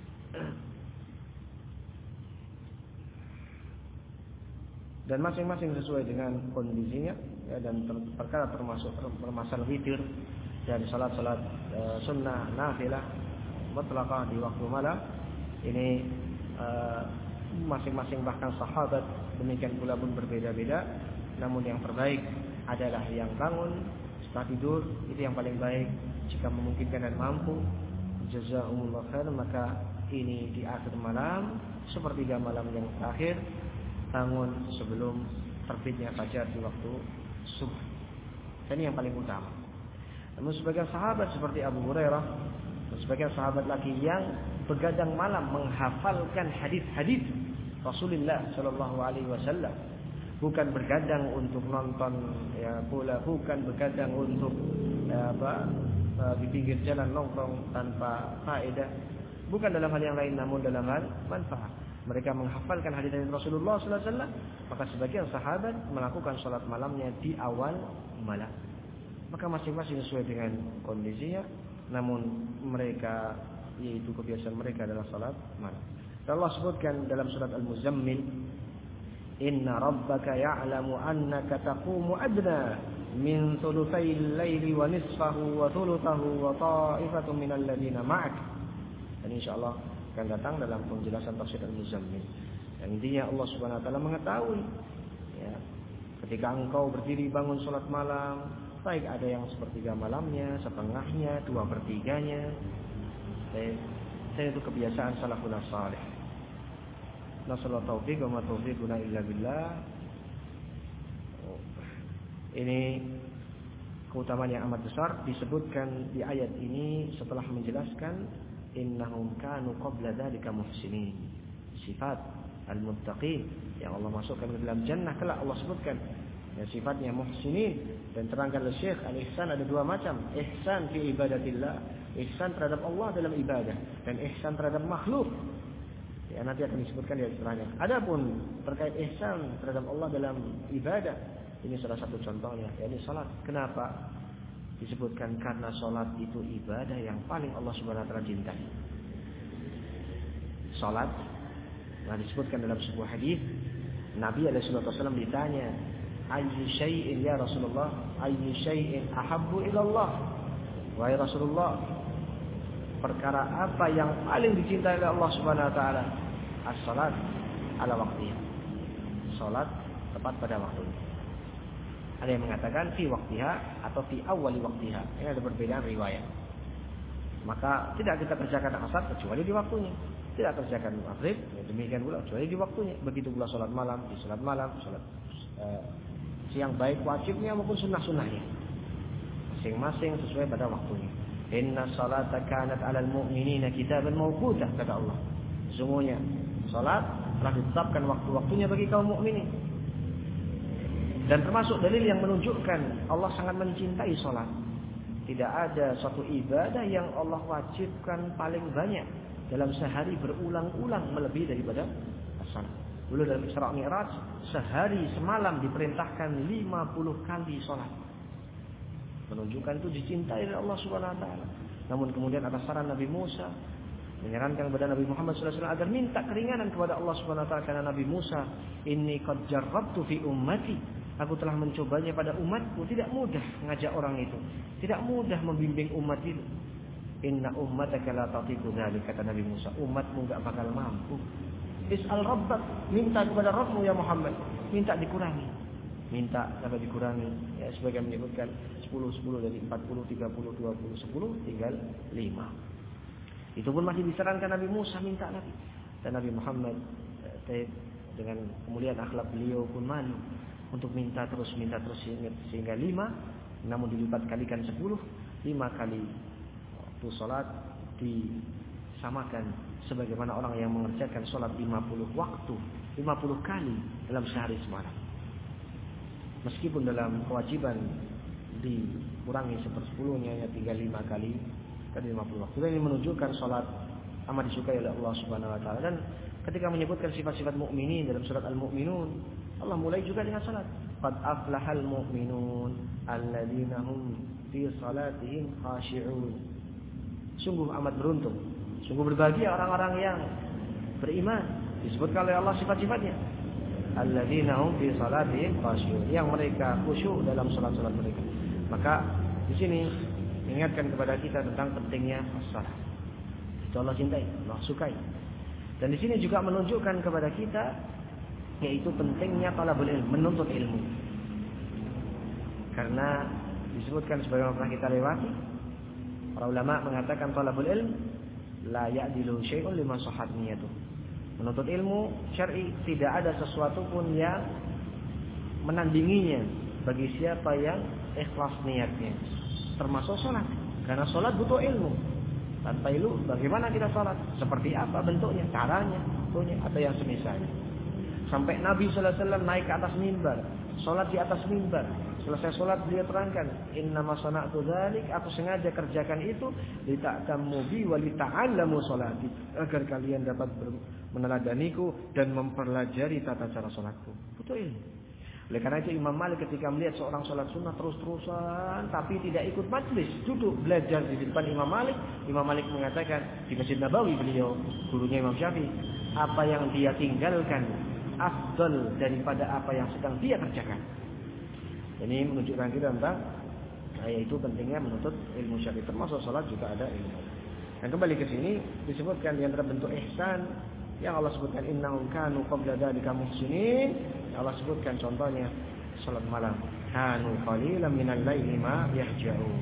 Dan masing-masing sesuai dengan kondisinya, ya, dan ter, perkara termasuk permasalahan witir dari salat-salat e, sunnah nafilah mutlaqah di waktu malam ini e, masing-masing bahkan sahabat demikian pula pun berbeda-beda. Namun yang terbaik adalah yang bangun setelah tidur, itu yang paling baik jika memungkinkan dan mampu. Jazakumullah khair. Maka ini di akhir malam, sepertiga malam yang terakhir, bangun sebelum terbitnya fajar di waktu subuh. Ini yang paling utama. Namun sebagian sahabat seperti Abu Hurairah dan sebagian sahabat lagi yang begadang malam menghafalkan hadis-hadis Rasulullah Shallallahu Alaihi Wasallam, bukan begadang untuk nonton ya bola, bukan begadang untuk ya, apa di pinggir jalan nongkrong tanpa faedah, bukan dalam hal yang lain, namun dalam hal manfaat. Mereka menghafalkan hadis dari Rasulullah sallallahu alaihi wasallam, maka sebagian sahabat melakukan salat malamnya di awal malam. Maka masing-masing sesuai dengan kondisinya, namun mereka yaitu kebiasaan mereka adalah salat malam. Dan Allah sebutkan dalam surat Al-Muzammil, "Inna rabbaka ya'lamu annaka taqumu adna min thulutsayil laili wa nisfahu wa thulutsahu wa ta'ifatun minal ladzina ma'ak." Dan insyaallah akan datang dalam penjelasan tafsir Al-Muzammil. Yang intinya Allah Subhanahu wa taala mengetahui ya, ketika engkau berdiri bangun salat malam, baik ada yang sepertiga malamnya, setengahnya, dua pertiganya. Dan itu kebiasaan salafun salih. Nasallahu taufiq wa ma taufiquna illa billah. Ini keutamaan yang amat besar disebutkan di ayat ini setelah menjelaskan innahum kanu qabla dzalika muhsinin. Sifat al-muttaqin yang Allah masukkan ke dalam jannah kelak Allah sebutkan. Ya, sifatnya muhsinin, dan terangkan oleh Syekh al-ihsan ada dua macam. Ihsan fi ibadatillah, ihsan terhadap Allah dalam ibadah, dan ihsan terhadap makhluk. Ya, nanti akan disebutkan di istilahnya. Adapun terkait ihsan terhadap Allah dalam ibadah, ini salah satu contohnya, yakni salat. Kenapa disebutkan? Karena salat itu ibadah yang paling Allah Subhanahu wa taala cintai. Salat, nah disebutkan dalam sebuah hadis, Nabi alaihi wasallam ditanya, "Ayyu syai'in ya Rasulullah? Ayyu syai'in ahabbu ila Allah?" Wahai Rasulullah, perkara apa yang paling dicintai oleh Allah Subhanahu wa taala? As-salat ala waqtiha. Salat tepat pada waktunya. Ada yang mengatakan fi waqtiha atau fi awwali waqtiha. Ini ada perbedaan riwayat. Maka tidak kita kerjakan asar kecuali di waktunya. tidak kerjakan maghrib, ya demikian pula kecuali di waktunya. Begitu pula sholat malam, di sholat malam, sholat uh, siang baik wajibnya maupun sunnah-sunnahnya. Masing-masing sesuai pada waktunya. Inna salata kanat 'alal mu'minina kitaban mawquta, kata Allah. Sesungguhnya salat telah ditetapkan waktu-waktunya bagi kaum mukminin. Dan termasuk dalil yang menunjukkan Allah sangat mencintai salat. Tidak ada suatu ibadah yang Allah wajibkan paling banyak dalam sehari berulang-ulang melebihi daripada salat. Dulu dalam Isra Mi'raj sehari semalam diperintahkan lima puluh kali salat. Menunjukkan itu dicintai oleh Allah Subhanahu wa taala. Namun kemudian atas saran Nabi Musa menyarankan kepada Nabi Muhammad sallallahu alaihi wasallam agar minta keringanan kepada Allah Subhanahu wa taala karena Nabi Musa, "Inni qad jarrabtu fi ummati." Aku telah mencobanya pada umatku, tidak mudah mengajak orang itu. Tidak mudah membimbing umat itu. Inna ummataka la tatiqu dzalik, kata Nabi Musa, umatmu enggak bakal mampu. Is'al rabbak, minta kepada Rabbmu ya Muhammad, minta dikurangi. Minta sampai dikurangi. Ya, sebagian menyebutkan sepuluh sepuluh dari empat puluh, tiga puluh, dua puluh, sepuluh tinggal lima. Itu pun masih disarankan Nabi Musa minta lagi. Dan Nabi Muhammad eh, dengan kemuliaan akhlak beliau pun malu untuk minta terus minta terus sehingga lima, namun dilipat kalikan sepuluh, lima kali waktu sholat disamakan sebagaimana orang yang mengerjakan sholat lima puluh waktu, lima puluh kali dalam sehari semalam. Meskipun dalam kewajiban dikurangi sepersepuluhnya, ya tinggal lima kali dari lima puluh waktu. Ini menunjukkan sholat amat disukai oleh Allah Subhanahu wa taala. Dan ketika menyebutkan sifat-sifat mukminin dalam surat Al-Mu'minun, Allah mulai juga dengan salat. Qad aflahal mu'minun alladzina hum fi salatihim khashi'un. Sungguh amat beruntung, sungguh berbahagia orang-orang yang beriman. Disebutkan oleh Allah sifat-sifatnya. Alladzina hum fi salatihim khashi'un, yang mereka khusyuk dalam salat-salat mereka. Maka di sini mengingatkan kepada kita tentang pentingnya salat. Itu Allah cintai, Allah sukai. Dan di sini juga menunjukkan kepada kita yaitu pentingnya talabul ilmu, menuntut ilmu. Karena disebutkan sebagaimana pernah kita lewati, para ulama mengatakan talabul ilm la ya'dilu syai'un lima sahhat niyatuh. Menuntut ilmu syar'i tidak ada sesuatu pun yang menandinginya bagi siapa yang ikhlas niatnya. Termasuk salat. Karena salat butuh ilmu. Tanpa ilmu bagaimana kita salat? Seperti apa bentuknya, caranya, bentuknya atau yang semisalnya. Sampai Nabi sallallahu alaihi wasallam naik ke atas mimbar, salat di atas mimbar. Selesai salat beliau terangkan, "Innama sana'tu dzalik," aku sengaja kerjakan itu lita'tammu bi wa lita'allamu salati, agar kalian dapat meneladaniku dan mempelajari tata cara salatku. Butuh ilmu. Oleh karena itu Imam Malik ketika melihat seorang salat sunnah terus-terusan tapi tidak ikut majlis, duduk belajar di depan Imam Malik, Imam Malik mengatakan di Masjid Nabawi beliau, gurunya Imam Syafi'i, apa yang dia tinggalkan afdal daripada apa yang sedang dia kerjakan. Ini menunjukkan kita tentang yaitu pentingnya menuntut ilmu syar'i, termasuk salat juga ada ilmu. Dan kembali ke sini disebutkan di antara bentuk ihsan yang Allah sebutkan innahum kanu qabla dzalika muhsinin. Allah sebutkan contohnya salat malam, kanu qalilan minal laili ma yahja'un.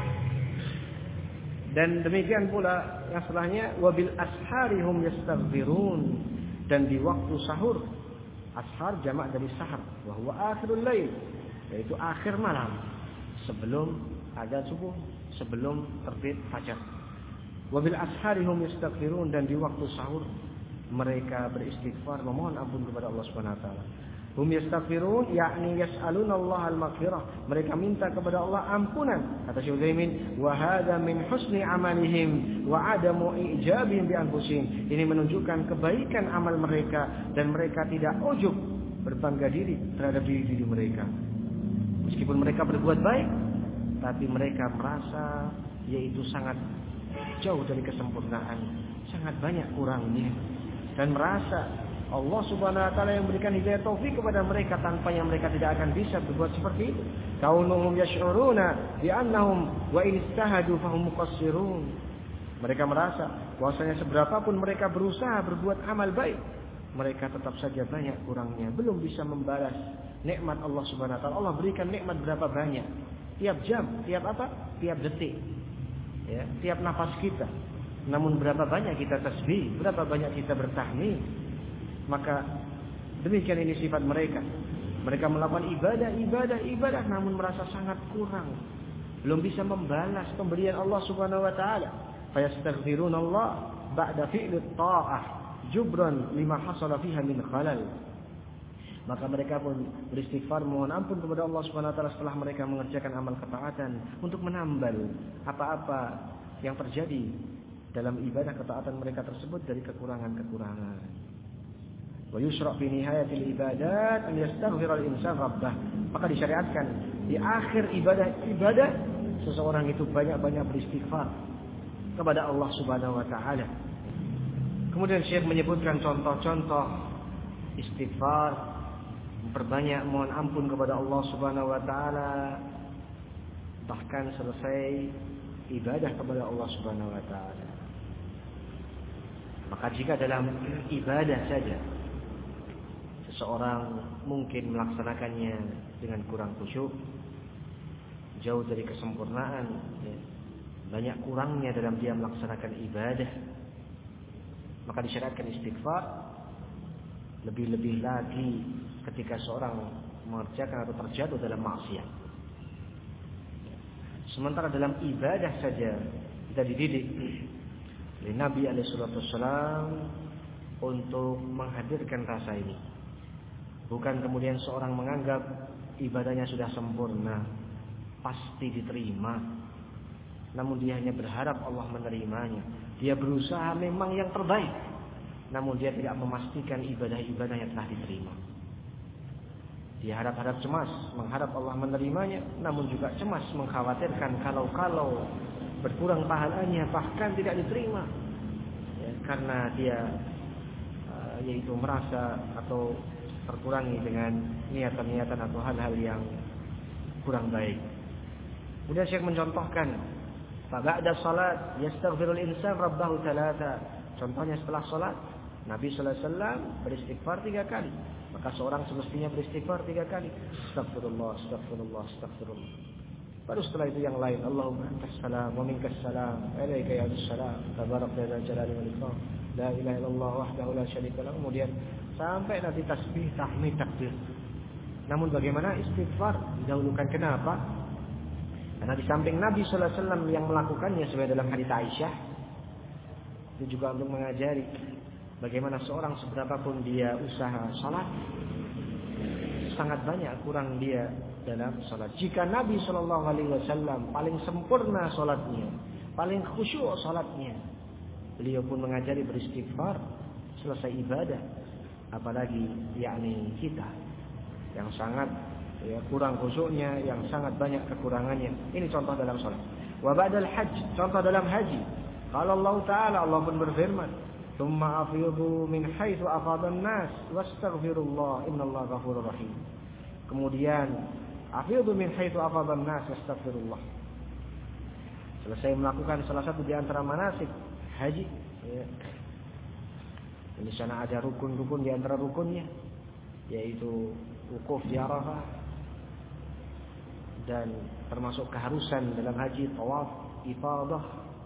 Dan demikian pula yang setelahnya wabil asharihum yastaghfirun, dan di waktu sahur, ashar jamak dari sahar, wa huwa akhirul lail, yaitu akhir malam sebelum azan subuh, sebelum terbit fajar. Wabil asharihum yastaghfirun, dan di waktu sahur mereka beristighfar, memohon ampun kepada Allah Subhanahu wa taala. Hum yastaghfirun yakni yas'aluna Allah al-maghfirah, mereka minta kepada Allah ampunan. Kata Syekh Utsaimin, wa hadza min husni amalihim wa adamu ijabihim bi anfusihim. Ini menunjukkan kebaikan amal mereka dan mereka tidak ujub, berbangga diri terhadap diri-diri mereka. Meskipun mereka berbuat baik, tapi mereka merasa yaitu sangat jauh dari kesempurnaan, sangat banyak kurangnya, dan merasa Allah Subhanahu wa taala yang memberikan hidayah taufik kepada mereka, tanpa yang mereka tidak akan bisa berbuat seperti itu. Kaunuhum yash'uruna bi annahum wa in istahadu fahum muqassirun. Mereka merasa bahwasanya seberapapun mereka berusaha berbuat amal baik, mereka tetap saja banyak kurangnya, belum bisa membalas nikmat Allah Subhanahu wa taala. Allah berikan nikmat berapa banyak? Tiap jam, tiap apa? Tiap detik. Ya, tiap nafas kita. Namun berapa banyak kita tasbih, berapa banyak kita bertahmid. Maka demikian ini sifat mereka. Mereka melakukan ibadah, ibadah, ibadah, namun merasa sangat kurang. Belum bisa membalas pemberian Allah Subhanahu wa taala. Fayastaghfirunallah ba'da fi'lit ta'ah jubran lima hasala fiha min khalal. Maka mereka pun beristighfar mohon ampun kepada Allah Subhanahu wa taala setelah mereka mengerjakan amal ketaatan untuk menambal apa-apa yang terjadi dalam ibadah ketaatan mereka tersebut dari kekurangan-kekurangan. Wa yusra' fi nihayatil ibadat an yastaghfira al-insan rabbah. Maka disyariatkan di akhir ibadah-ibadah seseorang itu banyak-banyak beristighfar kepada Allah Subhanahu wa taala. Kemudian Syekh menyebutkan contoh-contoh istighfar, memperbanyak mohon ampun kepada Allah Subhanahu wa taala bahkan selesai ibadah kepada Allah Subhanahu wa taala. Maka jika dalam ibadah saja seseorang mungkin melaksanakannya dengan kurang khusyuk, jauh dari kesempurnaan, ya, banyak kurangnya dalam dia melaksanakan ibadah, maka disyariatkan istighfar. Lebih-lebih lagi ketika seorang mengerjakan atau terjatuh dalam maksiat. Sementara dalam ibadah saja kita dididik oleh Nabi alaihi salatu wassalam untuk menghadirkan rasa ini. Bukan kemudian seorang menganggap ibadahnya sudah sempurna, pasti diterima. Namun dia hanya berharap Allah menerimanya. Dia berusaha memang yang terbaik, namun dia tidak memastikan ibadah-ibadah yang telah diterima. Dia harap-harap cemas, mengharap Allah menerimanya, namun juga cemas mengkhawatirkan kalau-kalau berkurang pahalanya bahkan tidak diterima, ya, karena dia uh, yaitu merasa atau terkurangi dengan niatan-niatan atau hal-hal yang kurang baik. Kemudian Syekh mencontohkan, ba'da salat yastaghfirul insan rabbahu thalatha. Contohnya setelah salat Nabi sallallahu alaihi wasallam beristighfar tiga kali. Maka seorang semestinya beristighfar tiga kali. Astagfirullah, astagfirullah, astagfirullah. Baru setelah itu yang lain. Allahumma antas salam wa minkas salam. Alaika ya salam. Tabarakta ya jalali wal ikram. La ilaha illallah wahdahu la syarika lahu. Kemudian sampai nanti tasbih, tahmid, takbir. Namun bagaimana istighfar didahulukan? Kenapa? Karena di samping Nabi sallallahu alaihi wasallam yang melakukannya sesuai dalam hadits Aisyah, itu juga untuk mengajari bagaimana seorang seberapapun dia usaha salat, sangat banyak kurang dia dalam salat. Jika Nabi sallallahu alaihi wasallam paling sempurna salatnya, paling khusyuk salatnya, beliau pun mengajari beristighfar selesai ibadah. Apalagi yakni kita yang sangat ya, kurang khusyuknya, yang sangat banyak kekurangannya. Ini contoh dalam salat. Wa ba'dal hajj, contoh dalam haji. Kalau Allah Ta'ala, Allah pun berfirman, "Tsumma afidhu min haitsu afadhan nas wastaghfirullah innallaha ghafurur rahim." Kemudian afidhu min haitsu afadhan nas wastaghfirullah. Selesai melakukan salah satu di antara manasik haji, ya. Di sana ada rukun-rukun di antara rukunnya, yaitu wukuf di Arafah, dan termasuk keharusan dalam haji tawaf ifadah.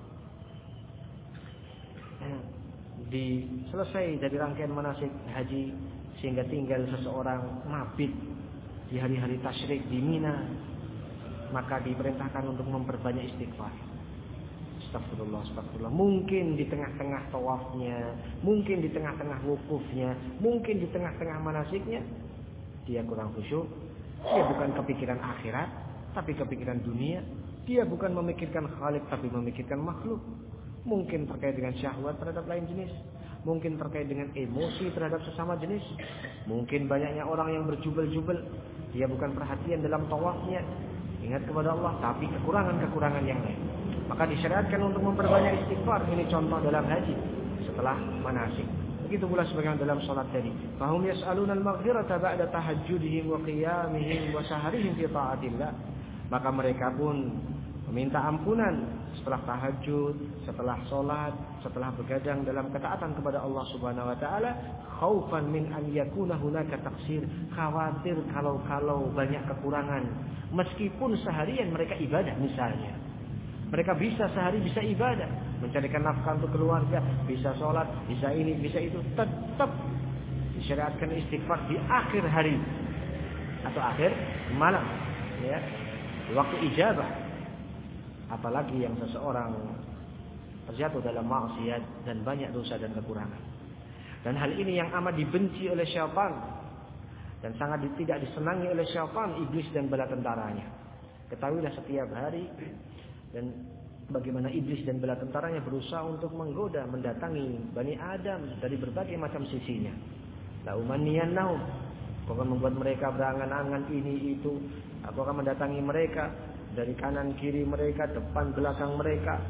Di selesai dari rangkaian manasik haji sehingga tinggal seseorang mabit di hari-hari tasyrik di Mina, maka diperintahkan untuk memperbanyak istighfar. Astagfirullah, astagfirullah. Mungkin di tengah-tengah tawafnya, mungkin di tengah-tengah wukufnya, mungkin di tengah-tengah manasiknya dia kurang khusyuk. Dia bukan kepikiran akhirat, tapi kepikiran dunia. Dia bukan memikirkan khalik, tapi memikirkan makhluk. Mungkin terkait dengan syahwat terhadap lain jenis, mungkin terkait dengan emosi terhadap sesama jenis, mungkin banyaknya orang yang berjubel-jubel. Dia bukan perhatian dalam tawafnya, ingat kepada Allah, tapi kekurangan-kekurangan yang lain. Maka disyariatkan untuk memperbanyak istighfar. Ini contoh dalam haji setelah manasik. Begitu pula sebagaimana dalam salat tadi. Fahum yas'aluna al-maghfirata ba'da tahajjudihim wa qiyamihim wa sahrihim fi ta'atillah. Maka mereka pun meminta ampunan setelah tahajud, setelah salat, setelah begadang dalam ketaatan kepada Allah Subhanahu wa taala, khaufan min an yakuna hunaka taqsir, khawatir kalau-kalau banyak kekurangan. Meskipun seharian mereka ibadah misalnya. Mereka bisa sehari bisa ibadah, mencarikan nafkah untuk keluarga, bisa sholat, bisa ini, bisa itu, tetap disyariatkan istighfar di akhir hari atau akhir malam, ya, di waktu ijabah. Apalagi yang seseorang terjatuh dalam maksiat dan banyak dosa dan kekurangan. Dan hal ini yang amat dibenci oleh syaitan dan sangat tidak disenangi oleh syaitan, iblis dan bala tentaranya. Ketahuilah setiap hari dan bagaimana iblis dan bala tentaranya berusaha untuk menggoda, mendatangi Bani Adam dari berbagai macam sisinya. La umanniyannahum, aku akan membuat mereka berangan-angan ini itu. Aku akan mendatangi mereka dari kanan kiri mereka, depan belakang mereka.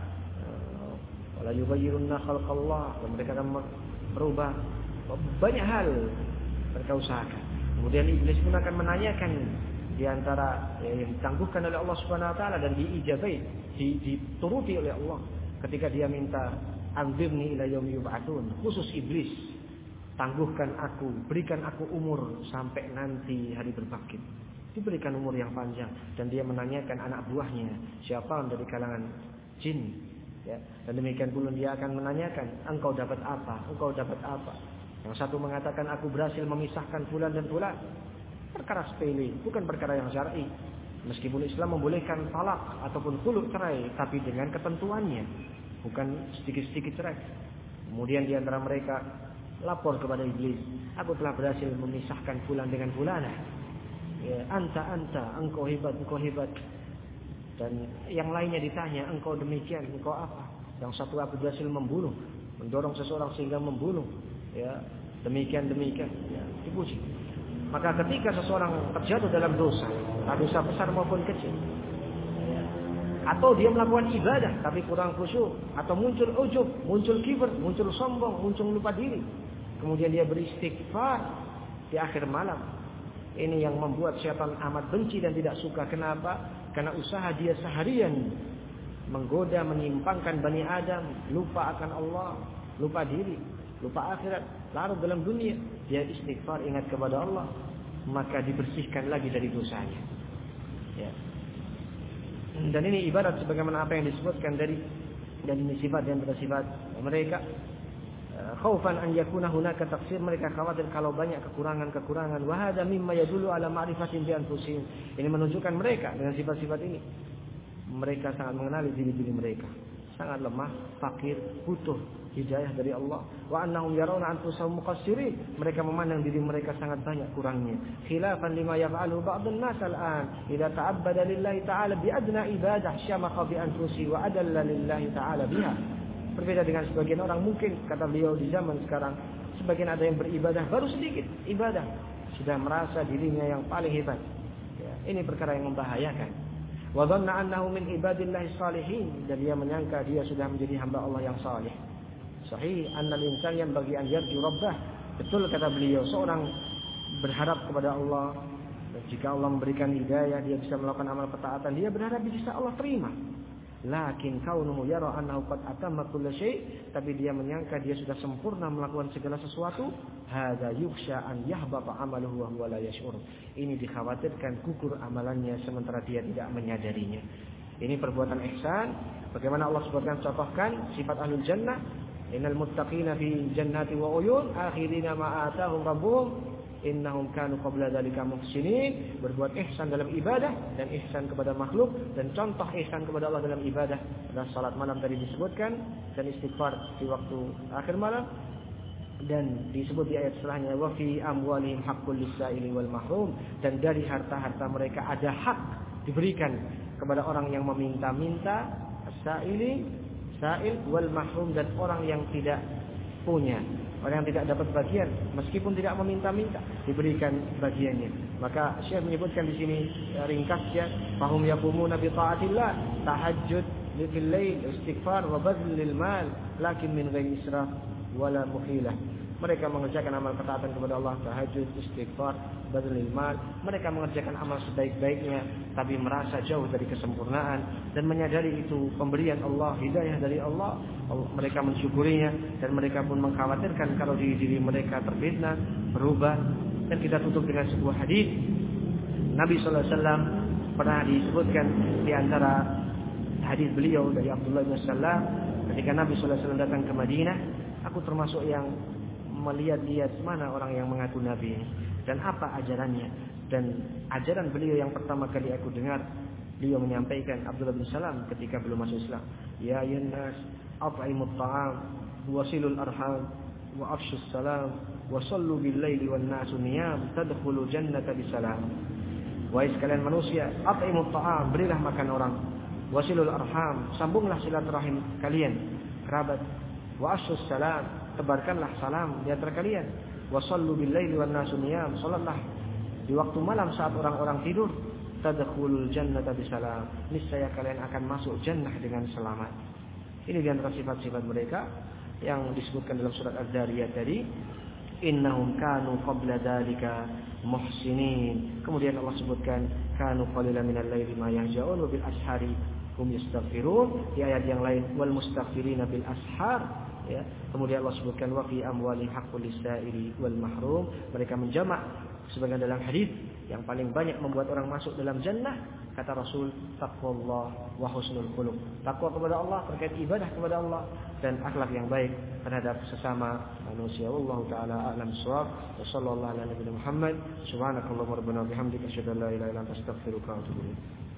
Wala yughayyirunna khalqallah, dan mereka akan merubah banyak hal mereka usahakan. Kemudian iblis pun akan menanyakan di antara yang ditangguhkan oleh Allah Subhanahu wa taala dan diijabai, dituruti oleh Allah ketika dia minta anzirni ila yaumi yub'atsun. Khusus iblis, tangguhkan aku, berikan aku umur sampai nanti hari berbangkit. Diberikan umur yang panjang dan dia menanyakan anak buahnya, siapa dari kalangan jin, ya. Dan demikian pula dia akan menanyakan, engkau dapat apa? Engkau dapat apa? Yang satu mengatakan aku berhasil memisahkan fulan dan fulan. Perkara sepele, bukan perkara yang syar'i. Meskipun Islam membolehkan talak ataupun khulu cerai, tapi dengan ketentuannya, bukan sedikit-sedikit cerai. Kemudian di antara mereka lapor kepada iblis, aku telah berhasil memisahkan fulan dengan fulana. Ya, anta anta, engkau hebat, engkau hebat. Dan yang lainnya ditanya, engkau demikian, engkau apa? Yang satu aku berhasil membunuh, mendorong seseorang sehingga membunuh. Ya, demikian demikian, ya, dipuji. Maka ketika seseorang terjatuh dalam dosa, dosa besar maupun kecil, ya, atau dia melakukan ibadah tapi kurang khusyuk, atau muncul ujub, muncul kibr, muncul sombong, muncul lupa diri, kemudian dia beristighfar di akhir malam, ini yang membuat syaitan amat benci dan tidak suka. Kenapa? Karena usaha dia seharian menggoda, menyimpangkan Bani Adam, lupa akan Allah, lupa diri, lupa akhirat, larut dalam dunia. Dia istighfar, ingat kepada Allah, maka dibersihkan lagi dari dosanya. Ya. Dan ini ibarat sebagaimana apa yang disebutkan dari dan ini sifat dan sifat mereka. Khaufan an yakuna hunaka taqsir, mereka khawatir kalau banyak kekurangan-kekurangan. Wa hadza mimma yadullu ala ma'rifatin bi anfusihim. Ini menunjukkan mereka dengan sifat-sifat ini. Mereka sangat mengenali diri-diri mereka. Sangat lemah, fakir, butuh hidayah dari Allah. Wa annahum yarawna anfusahum muqassirin. Mereka memandang diri mereka sangat banyak kurangnya. Khilafan lima yaf'aluhu ba'dun nas al-an. Idza ta'abbada lillahi ta'ala bi adna ibadah syamaqa bi anfusihi wa adalla lillahi ta'ala biha. Berbeda dengan sebagian orang, mungkin kata beliau di zaman sekarang, sebagian ada yang beribadah baru sedikit ibadah, sudah merasa dirinya yang paling hebat. Ya, ini perkara yang membahayakan. Wa dhanna annahu min ibadillahi salihin, dan dia menyangka dia sudah menjadi hamba Allah yang saleh. Sahih annal insan yanbaghi an yarju rabbah. Betul kata beliau, seorang berharap kepada Allah, dan jika Allah memberikan hidayah, dia bisa melakukan amal ketaatan, dia berharap bisa Allah terima. Lakin kaunuhu yara annahu qad atamma kull syai', tapi dia menyangka dia sudah sempurna melakukan segala sesuatu. Hadza yukhsha an yahbata amaluhu wa huwa la yash'ur. Ini dikhawatirkan gugur amalannya sementara dia tidak menyadarinya. Ini perbuatan ihsan. Bagaimana Allah sebutkan, contohkan sifat ahlul jannah, innal muttaqina fi jannati wa uyun akhirina ma atahum rabbuhum innahum kanu qabla dzalika muhsinin. Berbuat ihsan dalam ibadah dan ihsan kepada makhluk, dan contoh ihsan kepada Allah dalam ibadah adalah salat malam tadi disebutkan, dan istighfar di waktu akhir malam, dan disebut di ayat setelahnya wa fi amwalihim haqqul lis-sa'ili wal mahrum, dan dari harta-harta mereka ada hak diberikan kepada orang yang meminta-minta, as-sa'ili, sa'il wal mahrum, dan orang yang tidak punya, orang yang tidak dapat bagian, meskipun tidak meminta-minta, diberikan bagiannya. Maka Syekh menyebutkan di sini ringkasnya, fahum yaqumuna bi ta'atillah, tahajjud fil lail, istighfar wa badlil mal, lakin min ghairi israf wala mukhilah. Mereka mengerjakan amal ketaatan kepada Allah, tahajud, istighfar, badlil mal. Mereka mengerjakan amal sebaik-baiknya, tapi merasa jauh dari kesempurnaan dan menyadari itu pemberian Allah, hidayah dari Allah. Mereka mensyukurinya, dan mereka pun mengkhawatirkan kalau diri diri mereka terfitnah, berubah. Dan kita tutup dengan sebuah hadis Nabi sallallahu alaihi wasallam, pernah disebutkan di antara hadis beliau dari Abdullah bin Salam Ketika Nabi sallallahu alaihi wasallam datang ke Madinah, aku termasuk yang melihat-lihat mana orang yang mengaku Nabi ini dan apa ajarannya. Dan ajaran beliau yang pertama kali aku dengar, beliau menyampaikan Abdullah bin Salam ketika belum masuk Islam, ya ayyuhan nas at'imut ta'am wasilul arham wa afshus salam wa sallu bil laili wan nasu niyam tadkhulu jannata bisalam. Wahai sekalian manusia, at'imut ta'am, berilah makan orang, wasilul arham, sambunglah silaturahim kalian kerabat, wa afshus salam, tebarkanlah salam di antara kalian, wa sallu bil laili wan nasu niyam, salatlah di waktu malam saat orang-orang tidur, tadkhulul jannata bisalam, niscaya kalian akan masuk jannah dengan selamat. Ini di antara sifat-sifat mereka yang disebutkan dalam surat Az-Zariyat tadi, innahum kanu qabla dzalika muhsinin. Kemudian Allah sebutkan kanu qalilan minal laili ma yahja'un wa bil ashari hum yastaghfirun. Di ayat yang lain wal mustaghfirina bil ashar, ya. Kemudian Allah sebutkan wa fi amwali haqqul lisaili wal mahrum. Mereka menjamak sebagian dalam hadis yang paling banyak membuat orang masuk dalam jannah, kata Rasul, taqwallah wa husnul khuluq. Takwa kepada Allah terkait ibadah kepada Allah dan akhlak yang baik terhadap sesama manusia. Wallahu taala a'lam bissawab. Wa sallallahu ala nabiyina Muhammad. Subhanakallahumma rabbana wa bihamdika asyhadu an la ilaha illa anta astaghfiruka wa atubu ilaik.